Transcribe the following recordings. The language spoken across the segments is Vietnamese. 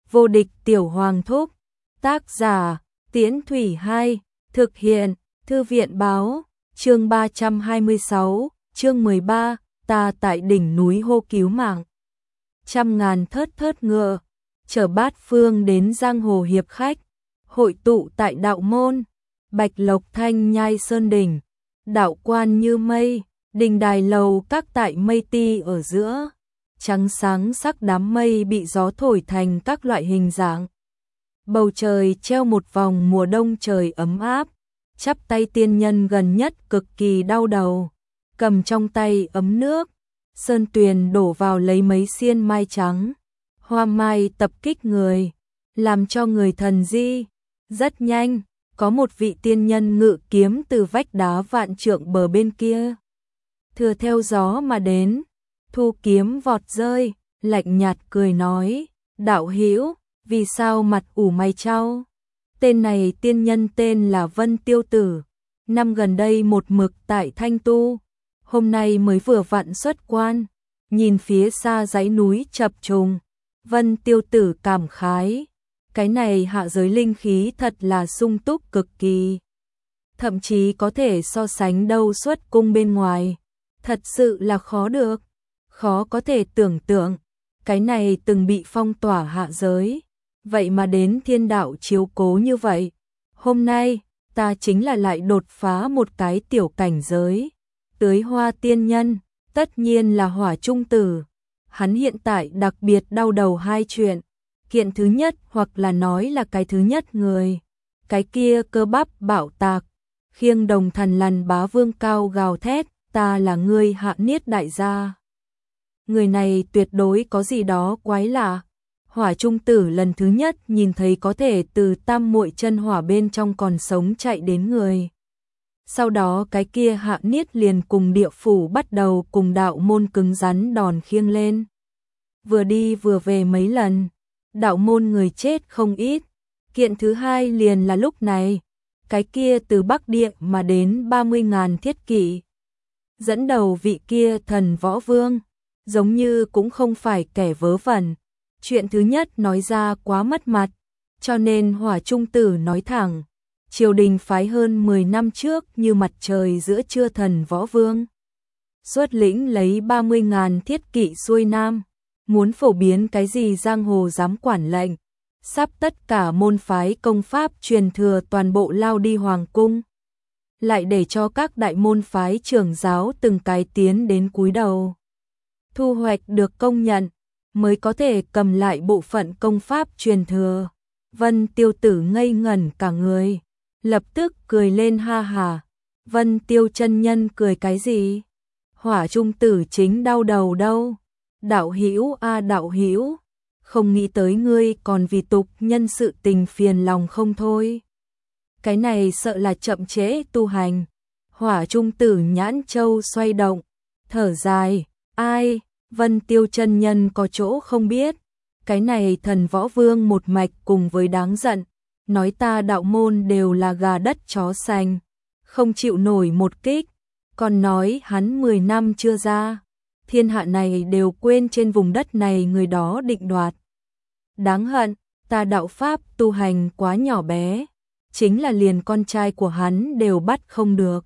Vô địch tiểu hoàng thúc. Tác giả, Tiễn Thủy 2, thực hiện, Thư viện báo, chương 326, chương 13, ta tại đỉnh núi hô cứu mạng. Trăm ngàn thớt thớt ngựa, chở bát phương đến giang hồ hiệp khách, hội tụ tại đạo môn, bạch lộc thanh nhai sơn đỉnh, đạo quan như mây, đình đài lầu các tại mây ti ở giữa. Trắng sáng sắc đám mây bị gió thổi thành các loại hình dạng. Bầu trời treo một vòng mùa đông trời ấm áp, chắp tay tiên nhân gần nhất cực kỳ đau đầu, cầm trong tay ấm nước, sơn tuyền đổ vào lấy mấy xiên mai trắng, hoa mai tập kích người, làm cho người thần di. Rất nhanh, có một vị tiên nhân ngự kiếm từ vách đá vạn trượng bờ bên kia, thừa theo gió mà đến, thu kiếm vọt rơi, lạnh nhạt cười nói, đạo hữu, vì sao mặt ủ mày chau? Tên này tiên nhân tên là Vân Tiêu Tử, năm gần đây một mực tại Thanh Tu, hôm nay mới vừa vặn xuất quan, nhìn phía xa dãy núi chập trùng, Vân Tiêu Tử cảm khái, cái này hạ giới linh khí thật là sung túc cực kỳ, thậm chí có thể so sánh đâu xuất cung bên ngoài, thật sự là khó được. Khó có thể tưởng tượng, cái này từng bị phong tỏa hạ giới, vậy mà đến thiên đạo chiếu cố như vậy. Hôm nay, ta chính là lại đột phá một cái tiểu cảnh giới. Tưới hoa tiên nhân, tất nhiên là Hỏa Trung Tử. Hắn hiện tại đặc biệt đau đầu hai chuyện. Kiện thứ nhất hoặc là nói là cái thứ nhất người. Cái kia cơ bắp bạo tạc, khiêng đồng thần lằn bá vương cao gào thét, ta là ngươi hạ niết đại gia. Người này tuyệt đối có gì đó quái lạ. Hỏa Trung Tử lần thứ nhất nhìn thấy có thể từ tam muội chân hỏa bên trong còn sống chạy đến người. Sau đó cái kia hạ niết liền cùng địa phủ bắt đầu cùng đạo môn cứng rắn đòn khiêng lên. Vừa đi vừa về mấy lần, đạo môn người chết không ít. Kiện thứ hai liền là lúc này, cái kia từ Bắc Địa mà đến 30.000 thiết kỵ. Dẫn đầu vị kia thần võ vương, giống như cũng không phải kẻ vớ vẩn. Chuyện thứ nhất nói ra quá mất mặt, cho nên Hỏa Trung Tử nói thẳng, triều đình phái hơn 10 năm trước như mặt trời giữa trưa thần võ vương. Xuất lĩnh lấy 30.000 thiết kỵ xuôi nam, muốn phổ biến cái gì giang hồ dám quản lệnh, sắp tất cả môn phái công pháp truyền thừa toàn bộ lao đi hoàng cung. Lại để cho các đại môn phái trưởng giáo từng cái tiến đến cúi đầu. Thu hoạch được công nhận, mới có thể cầm lại bộ phận công pháp truyền thừa. Vân Tiêu Tử ngây ngẩn cả người, lập tức cười lên ha hà. Vân Tiêu chân nhân cười cái gì? Hỏa Trung Tử chính đau đầu đâu. Đạo hữu a đạo hữu, không nghĩ tới ngươi còn vì tục nhân sự tình phiền lòng không thôi. Cái này sợ là chậm trễ tu hành. Hỏa Trung Tử nhãn châu xoay động, thở dài, ai? Vân Tiêu chân nhân có chỗ không biết, cái này thần võ vương một mạch cùng với đáng giận, nói ta đạo môn đều là gà đất chó sành, không chịu nổi một kích, còn nói hắn 10 năm chưa ra, thiên hạ này đều quên trên vùng đất này người đó định đoạt. Đáng hận, ta đạo pháp tu hành quá nhỏ bé, chính là liền con trai của hắn đều bắt không được.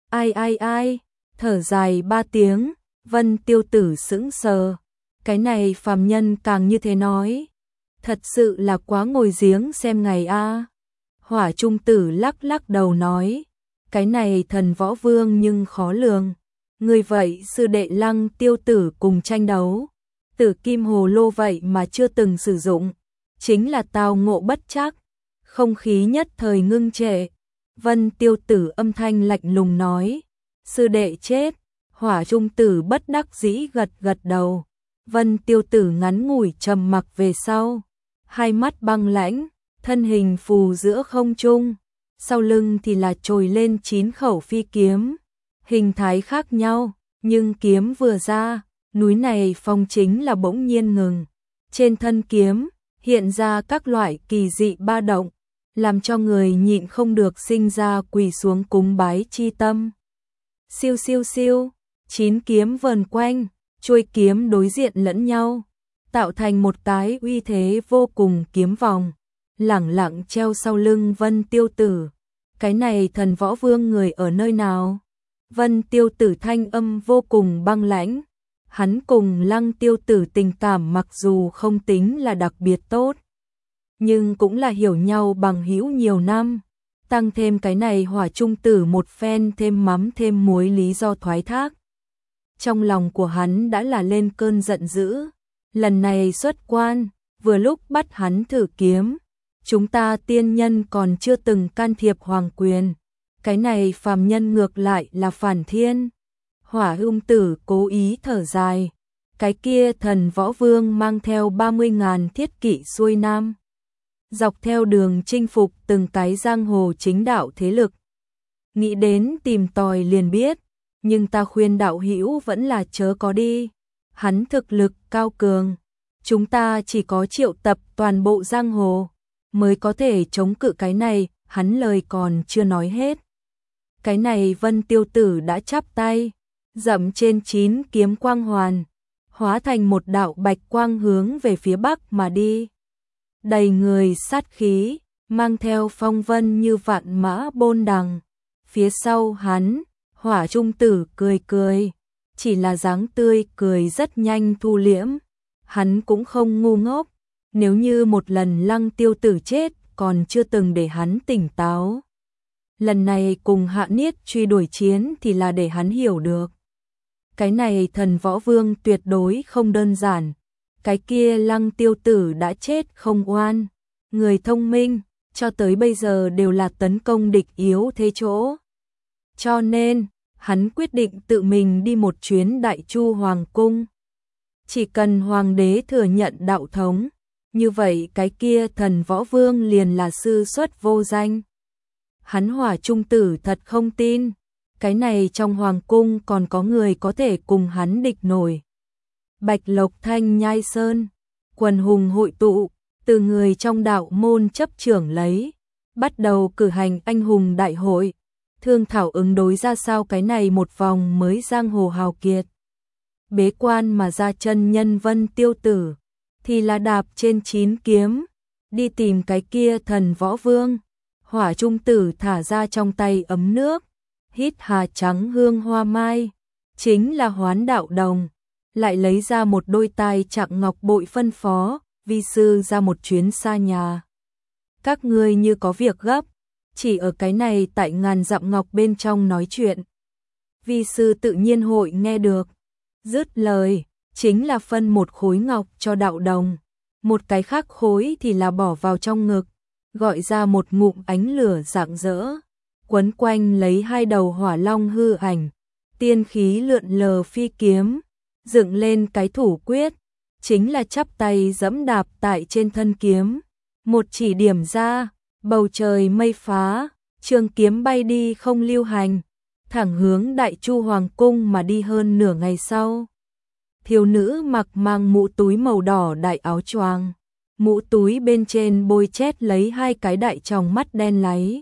Ai, thở dài 3 tiếng. Vân Tiêu Tử sững sờ, cái này phàm nhân càng như thế nói, thật sự là quá ngồi giếng xem ngày a. Hỏa Trung Tử lắc lắc đầu nói, cái này thần võ vương nhưng khó lường, người vậy sư đệ Lăng Tiêu Tử cùng tranh đấu, Tử Kim Hồ Lô vậy mà chưa từng sử dụng, chính là tao ngộ bất chắc. Không khí nhất thời ngưng trệ, Vân Tiêu Tử âm thanh lạnh lùng nói, sư đệ chết. Hỏa Trung Tử bất đắc dĩ gật gật đầu. Vân Tiêu Tử ngắn ngủi trầm mặc về sau, hai mắt băng lãnh, thân hình phù giữa không trung, sau lưng thì là trồi lên 9 khẩu phi kiếm, hình thái khác nhau, nhưng kiếm vừa ra, núi này phong chính là bỗng nhiên ngừng. Trên thân kiếm hiện ra các loại kỳ dị ba động, làm cho người nhịn không được sinh ra quỳ xuống cúng bái chi tâm. Siêu siêu siêu, 9 kiếm vờn quanh, chuôi kiếm đối diện lẫn nhau, tạo thành một cái uy thế vô cùng kiếm vòng, lẳng lặng treo sau lưng Vân Tiêu Tử. Cái này thần võ vương người ở nơi nào? Vân Tiêu Tử thanh âm vô cùng băng lãnh. Hắn cùng Lăng Tiêu Tử tình cảm mặc dù không tính là đặc biệt tốt, nhưng cũng là hiểu nhau bằng hữu nhiều năm. Tăng thêm cái này Hỏa Trung Tử một phen thêm mắm thêm muối lý do thoái thác. Trong lòng của hắn đã là lên cơn giận dữ. Lần này xuất quan, vừa lúc bắt hắn thử kiếm. Chúng ta tiên nhân còn chưa từng can thiệp hoàng quyền. Cái này phàm nhân ngược lại là phản thiên. Hỏa Ung Tử cố ý thở dài. Cái kia thần võ vương mang theo 30.000 thiết kỵ xuôi nam. Dọc theo đường chinh phục từng cái giang hồ chính đạo thế lực. Nghĩ đến tìm tòi liền biết, nhưng ta khuyên đạo hữu vẫn là chớ có đi. Hắn thực lực cao cường, chúng ta chỉ có triệu tập toàn bộ giang hồ mới có thể chống cự cái này. Hắn lời còn chưa nói hết, cái này Vân Tiêu Tử đã chắp tay, dậm trên 9 kiếm quang hoàn, hóa thành một đạo bạch quang hướng về phía bắc mà đi. Đầy người sát khí, mang theo phong vân như vạn mã bôn đằng. Phía sau hắn, Hỏa Trung Tử cười cười, chỉ là dáng tươi cười rất nhanh thu liễm. Hắn cũng không ngu ngốc, nếu như một lần Lăng Tiêu Tử chết còn chưa từng để hắn tỉnh táo. Lần này cùng Hạ Niết truy đuổi chiến thì là để hắn hiểu được. Cái này thần võ vương tuyệt đối không đơn giản. Cái kia Lăng Tiêu Tử đã chết không oan. Người thông minh, cho tới bây giờ đều là tấn công địch yếu thế chỗ. Cho nên, hắn quyết định tự mình đi một chuyến Đại Chu Hoàng Cung. Chỉ cần Hoàng đế thừa nhận đạo thống, như vậy cái kia thần võ vương liền là sư xuất vô danh. Hắn Hỏa Trung Tử thật không tin, cái này trong Hoàng Cung còn có người có thể cùng hắn địch nổi. Bạch Lộc Thanh Nhai Sơn, quần hùng hội tụ, từ người trong đạo môn chấp trưởng lấy, bắt đầu cử hành anh hùng đại hội, thương thảo ứng đối ra sao cái này một vòng mới giang hồ hào kiệt. Bế quan mà ra chân nhân Vân Tiêu Tử, thì là đạp trên 9 kiếm, đi tìm cái kia thần võ vương. Hỏa Trung Tử thả ra trong tay ấm nước, hít hà trắng hương hoa mai, chính là Hoán Đạo Đồng. Lại lấy ra một đôi tai chạm ngọc bội phân phó, vi sư ra một chuyến xa nhà. Các ngươi như có việc gấp, chỉ ở cái này tại ngàn dặm ngọc bên trong nói chuyện. Vi sư tự nhiên hội nghe được. Dứt lời, chính là phân một khối ngọc cho Đạo Đồng, một cái khác khối thì là bỏ vào trong ngực, gọi ra một ngụm ánh lửa rạng rỡ, quấn quanh lấy 2 đầu hỏa long hư ảnh, tiên khí lượn lờ phi kiếm. Dựng lên cái thủ quyết, chính là chắp tay giẫm đạp tại trên thân kiếm, một chỉ điểm ra, bầu trời mây phá, trường kiếm bay đi không lưu hành, thẳng hướng Đại Chu Hoàng Cung mà đi. Hơn nửa ngày sau, thiếu nữ mặc mang mũ túi màu đỏ đại áo choàng, mũ túi bên trên bôi chét lấy 2 cái đại tròng mắt đen láy.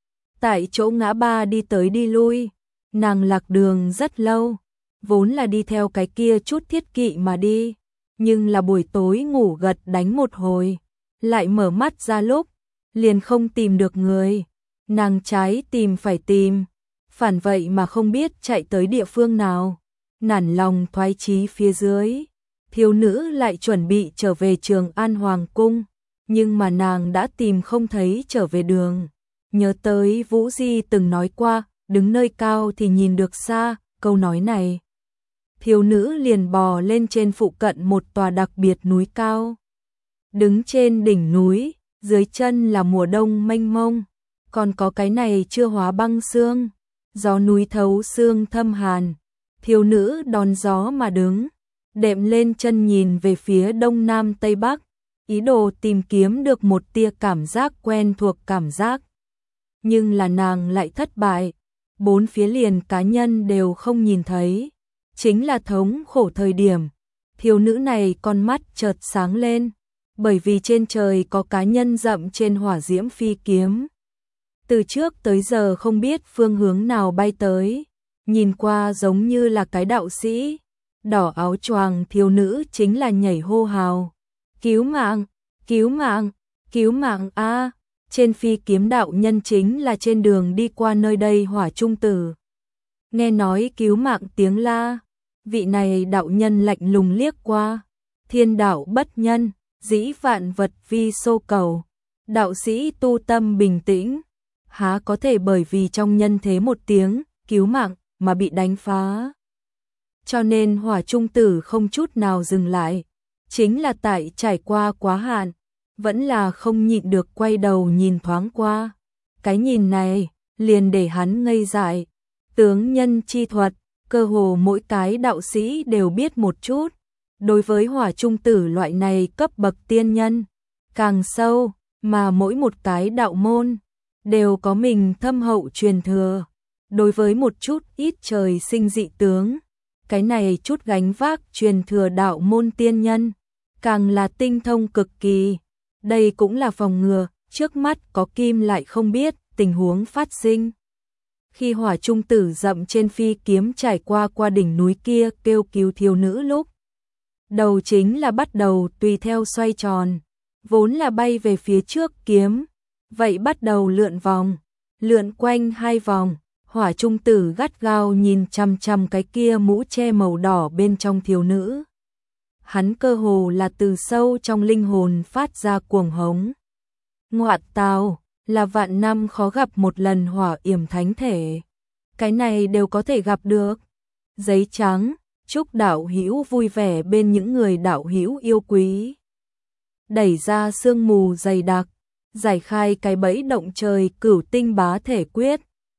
Tại chỗ ngã ba đi tới đi lui, nàng lạc đường rất lâu. Vốn là đi theo cái kia chút thiết kỵ mà đi, nhưng là buổi tối ngủ gật đánh một hồi, lại mở mắt ra lúc, liền không tìm được người. Nàng trái tìm phải tìm, phản vậy mà không biết chạy tới địa phương nào. Nản lòng thoái chí phía dưới, thiếu nữ lại chuẩn bị trở về Trường An Hoàng Cung, nhưng mà nàng đã tìm không thấy trở về đường. Nhớ tới Vũ Di từng nói qua, đứng nơi cao thì nhìn được xa, câu nói này. Thiếu nữ liền bò lên trên phụ cận một tòa đặc biệt núi cao. Đứng trên đỉnh núi, dưới chân là mùa đông mênh mông, còn có cái này chưa hóa băng sương, gió núi thấu xương thâm hàn. Thiếu nữ đón gió mà đứng, đệm lên chân nhìn về phía đông nam tây bắc, ý đồ tìm kiếm được một tia cảm giác quen thuộc cảm giác. Nhưng là nàng lại thất bại, 4 phía liền cá nhân đều không nhìn thấy. Chính là thống khổ thời điểm, thiếu nữ này con mắt chợt sáng lên, bởi vì trên trời có cá nhân dậm trên hỏa diễm phi kiếm. Từ trước tới giờ không biết phương hướng nào bay tới, nhìn qua giống như là cái đạo sĩ, đỏ áo choàng thiếu nữ chính là nhảy hô hào. Cứu mạng, cứu mạng, cứu mạng a! Trên phi kiếm đạo nhân chính là trên đường đi qua nơi đây Hỏa Trung Tử. Nghe nói cứu mạng tiếng la, vị này đạo nhân lạnh lùng liếc qua. Thiên đạo bất nhân, dĩ vạn vật vi xô cầu. Đạo sĩ tu tâm bình tĩnh, há có thể bởi vì trong nhân thế một tiếng cứu mạng mà bị đánh phá. Cho nên Hỏa Trung Tử không chút nào dừng lại, chính là tại trải qua quá hạn, vẫn là không nhịn được quay đầu nhìn thoáng qua. Cái nhìn này liền để hắn ngây dại. Tướng nhân chi thuật, cơ hồ mỗi cái đạo sĩ đều biết một chút. Đối với Hỏa Trung Tử loại này cấp bậc tiên nhân, càng sâu, mà mỗi một cái đạo môn đều có mình thâm hậu truyền thừa. Đối với một chút ít trời sinh dị tướng, cái này chút gánh vác truyền thừa đạo môn tiên nhân, càng là tinh thông cực kỳ. Đây cũng là phòng ngừa, trước mắt có kim lại không biết tình huống phát sinh. Khi Hỏa Trung Tử dậm trên phi kiếm trải qua đỉnh núi kia kêu cứu thiếu nữ lúc, đầu chính là bắt đầu tùy theo xoay tròn, vốn là bay về phía trước kiếm, vậy bắt đầu lượn quanh 2 vòng. Hỏa Trung Tử gắt gao nhìn chằm chằm cái kia mũ che màu đỏ bên trong thiếu nữ. Hắn cơ hồ là từ sâu trong linh hồn phát ra cuồng hống. Ngoại tào, là vạn năm khó gặp một lần hỏa yểm thánh thể. Cái này đều có thể gặp được. Giấy trắng, chúc đạo hữu vui vẻ bên những người đạo hữu yêu quý. Đẩy ra sương mù dày đặc, giải khai cái bẫy động trời Cửu Tinh Bá Thể Quyết.